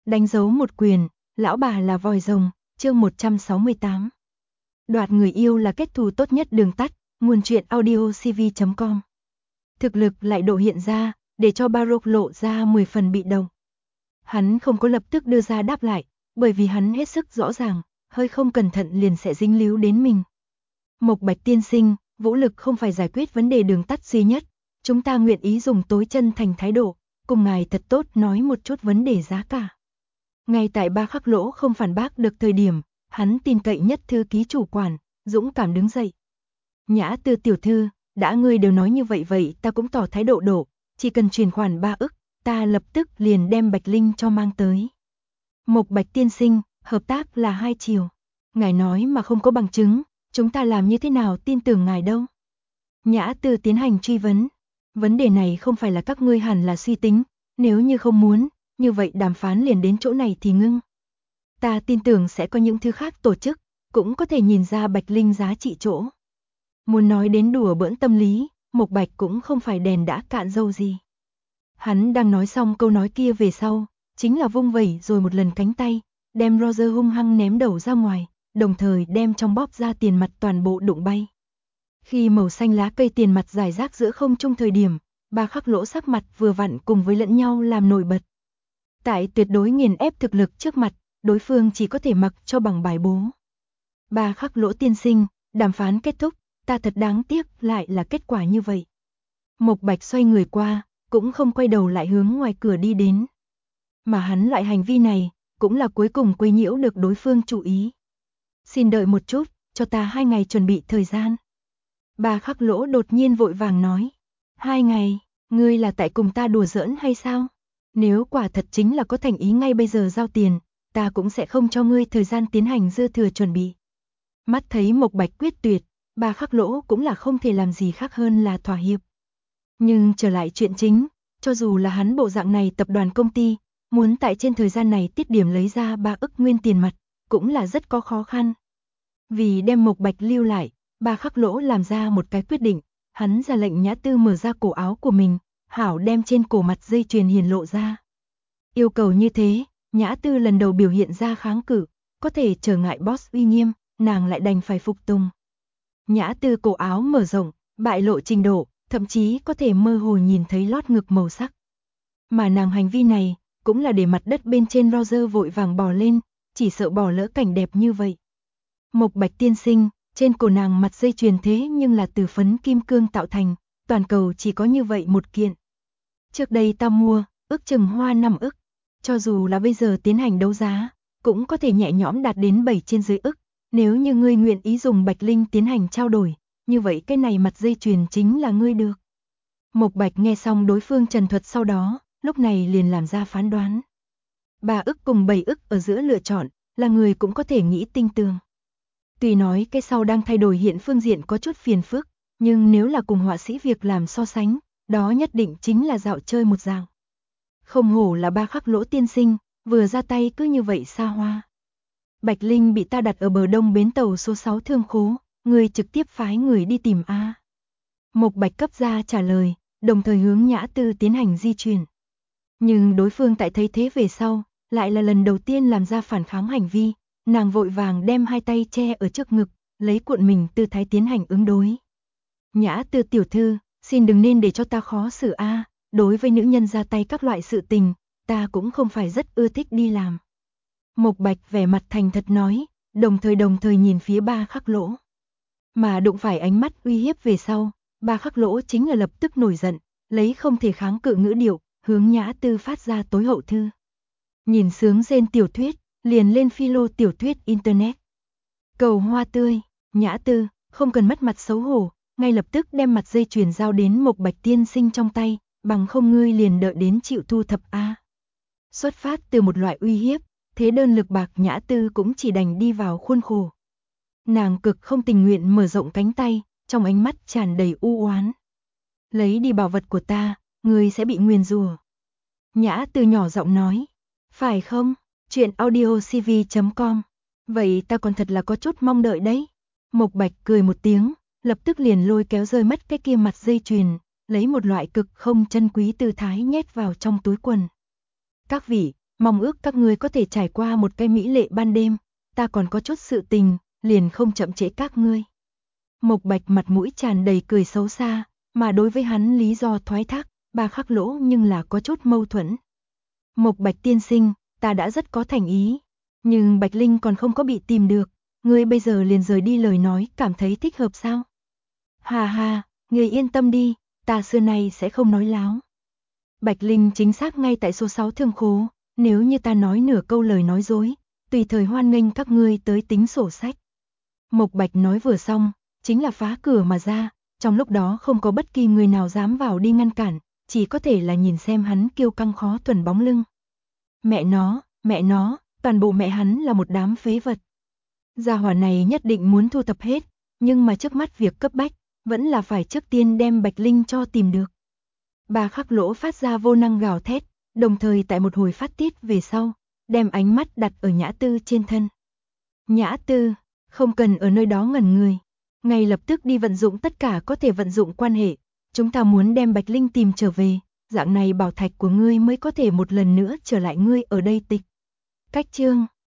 Đánh dấu một quyền, lão bà là vòi rồng, chương 168. Đoạt người yêu là kết thù tốt nhất đường tắt, nguồn truyện audiocv.com. Thực lực lại độ hiện ra, để cho Baroque lộ ra 10 phần bị động. Hắn không có lập tức đưa ra đáp lại, bởi vì hắn hết sức rõ ràng, hơi không cẩn thận liền sẽ dính líu đến mình. Mộc Bạch tiên sinh, vũ lực không phải giải quyết vấn đề đường tắt duy nhất, chúng ta nguyện ý dùng tối chân thành thái độ, cùng ngài thật tốt nói một chút vấn đề giá cả. Ngay tại Ba Khắc Lỗ không phản bác được thời điểm, hắn tin cậy nhất thư ký chủ quản, dũng cảm đứng dậy. Nhã Tư tiểu thư, đã ngươi đều nói như vậy ta cũng tỏ thái độ đổ, chỉ cần chuyển khoản 3 ức, ta lập tức liền đem Bạch Linh cho mang tới. Mộc Bạch tiên sinh, hợp tác là hai chiều. Ngài nói mà không có bằng chứng, chúng ta làm như thế nào tin tưởng ngài đâu. Nhã Tư tiến hành truy vấn. Vấn đề này không phải là các ngươi hẳn là suy tính, nếu như không muốn, như vậy đàm phán liền đến chỗ này thì ngưng. Ta tin tưởng sẽ có những thứ khác tổ chức, cũng có thể nhìn ra Bạch Linh giá trị chỗ. Muốn nói đến đùa bỡn tâm lý, Mộc Bạch cũng không phải đèn đã cạn dầu gì. Hắn đang nói xong câu nói kia về sau, chính là vung vẩy rồi một lần cánh tay, đem Roger hung hăng ném đầu ra ngoài, đồng thời đem trong bóp ra tiền mặt toàn bộ đụng bay. Khi màu xanh lá cây tiền mặt rải rác giữa không trung thời điểm, Ba Khắc Lỗ sắc mặt vừa vặn cùng với lẫn nhau làm nổi bật. Tại tuyệt đối nghiền ép thực lực trước mặt, đối phương chỉ có thể mặc cho bằng bài bố. Ba Khắc Lỗ tiên sinh, đàm phán kết thúc, ta thật đáng tiếc lại là kết quả như vậy. Mộc Bạch xoay người qua, cũng không quay đầu lại hướng ngoài cửa đi đến. Mà hắn loại hành vi này, cũng là cuối cùng quấy nhiễu được đối phương chú ý. Xin đợi một chút, cho ta 2 ngày chuẩn bị thời gian. Ba Khắc Lỗ đột nhiên vội vàng nói. 2 ngày, ngươi là tại cùng ta đùa giỡn hay sao? Nếu quả thật chính là có thành ý ngay bây giờ giao tiền, ta cũng sẽ không cho ngươi thời gian tiến hành dư thừa chuẩn bị. Mắt thấy Mộc Bạch quyết tuyệt, Ba Khắc Lỗ cũng là không thể làm gì khác hơn là thỏa hiệp. Nhưng trở lại chuyện chính, cho dù là hắn bộ dạng này tập đoàn công ty, muốn tại trên thời gian này tiết điểm lấy ra 3 ức nguyên tiền mặt, cũng là rất có khó khăn. Vì đem Mộc Bạch lưu lại, Ba Khắc Lỗ làm ra một cái quyết định, hắn ra lệnh Nhã Tư mở ra cổ áo của mình, hảo đem trên cổ mặt dây chuyền hiển lộ ra. Yêu cầu như thế, Nhã Tư lần đầu biểu hiện ra kháng cự, có thể trở ngại boss uy nghiêm, nàng lại đành phải phục tùng. Nhã Tư cổ áo mở rộng, bại lộ trình độ, thậm chí có thể mơ hồ nhìn thấy lót ngực màu sắc. Mà nàng hành vi này, cũng là để mặt đất bên trên Roger vội vàng bò lên, chỉ sợ bỏ lỡ cảnh đẹp như vậy. Mộc Bạch tiên sinh, trên cổ nàng mặt dây chuyền thế nhưng là từ phấn kim cương tạo thành, toàn cầu chỉ có như vậy một kiện. Trước đây ta mua, ước chừng hoa 5 ức, cho dù là bây giờ tiến hành đấu giá, cũng có thể nhẹ nhõm đạt đến 7 trên dưới ức, nếu như ngươi nguyện ý dùng Bạch Linh tiến hành trao đổi, như vậy cái này mặt dây chuyền chính là ngươi được. Mộc Bạch nghe xong đối phương trần thuật sau đó, lúc này liền làm ra phán đoán. 3 ức cùng 7 ức ở giữa lựa chọn, là người cũng có thể nghĩ tinh tường. Tuy nói cái sau đang thay đổi hiện phương diện có chút phiền phức, nhưng nếu là cùng họa sĩ việc làm so sánh, đó nhất định chính là dạo chơi một dạng. Không hổ là Ba Khắc Lỗ tiên sinh, vừa ra tay cứ như vậy xa hoa. Bạch Linh bị ta đặt ở bờ đông bến tàu số 6 thương khố, người trực tiếp phái người đi tìm a. Mộc Bạch cấp ra trả lời, đồng thời hướng Nhã Tư tiến hành di chuyển. Nhưng đối phương tại thấy thế về sau, lại là lần đầu tiên làm ra phản kháng hành vi, nàng vội vàng đem 2 tay che ở trước ngực, lấy cuộn mình tư thái tiến hành ứng đối. Nhã Tư tiểu thư, xin đừng nên để cho ta khó xử a, đối với nữ nhân ra tay các loại sự tình, ta cũng không phải rất ưa thích đi làm. Mộc Bạch vẻ mặt thành thật nói, đồng thời nhìn phía Ba Khắc Lỗ. Mà đụng phải ánh mắt uy hiếp về sau, Ba Khắc Lỗ chính là lập tức nổi giận, lấy không thể kháng cự ngữ điệu, hướng Nhã Tư phát ra tối hậu thư. Nhìn sướng rên tiểu thuyết, liền lên philo tiểu thuyết internet. Cầu hoa tươi, Nhã Tư, không cần mất mặt xấu hổ, ngay lập tức đem mặt dây chuyền giao đến Mộc Bạch tiên sinh trong tay, bằng không ngươi liền đợi đến chịu thu thập a. Xuất phát từ một loại uy hiếp, thế đơn lực bạc Nhã Tư cũng chỉ đành đi vào khuôn khổ. Nàng cực không tình nguyện mở rộng cánh tay, trong ánh mắt tràn đầy u oán. Lấy đi bảo vật của ta, ngươi sẽ bị nguyền rủa. Nhã Tư nhỏ giọng nói, phải không? Chuyện audiocv.com. Vậy ta còn thật là có chút mong đợi đấy. Mộc Bạch cười một tiếng, lập tức liền lôi kéo rơi mất cái kia mặt dây chuyền, lấy một loại cực không chân quý tư thái nhét vào trong túi quần. Các vị, mong ước các ngươi có thể trải qua một cái mỹ lệ ban đêm, ta còn có chút sự tình, liền không chậm trễ các ngươi. Mộc Bạch mặt mũi tràn đầy cười xấu xa, mà đối với hắn lý do thoái thác, Ba Khắc Lỗ nhưng là có chút mâu thuẫn. Mộc Bạch tiên sinh, ta đã rất có thành ý, nhưng Bạch Linh còn không có bị tìm được, ngươi bây giờ liền rời đi lời nói cảm thấy thích hợp sao? Hà hà, ngươi yên tâm đi, ta xưa nay sẽ không nói láo. Bạch Linh chính xác ngay tại số 6 thương khố, nếu như ta nói nửa câu lời nói dối, tùy thời hoan nghênh các ngươi tới tính sổ sách. Mộc Bạch nói vừa xong, chính là phá cửa mà ra, trong lúc đó không có bất kỳ người nào dám vào đi ngăn cản, chỉ có thể là nhìn xem hắn kiêu căng khó thuần bóng lưng. Mẹ nó, toàn bộ mẹ hắn là một đám phế vật. Gia hỏa này nhất định muốn thu thập hết, nhưng mà trước mắt việc cấp bách, vẫn là phải trước tiên đem Bạch Linh cho tìm được. Ba Khắc Lỗ phát ra vô năng gào thét, đồng thời tại một hồi phát tiết về sau, đem ánh mắt đặt ở Nhã Tư trên thân. Nhã Tư, không cần ở nơi đó ngẩn người, ngay lập tức đi vận dụng tất cả có thể vận dụng quan hệ, chúng ta muốn đem Bạch Linh tìm trở về, dạng này bảo thạch của ngươi mới có thể một lần nữa trở lại ngươi ở đây tịch. Cách chương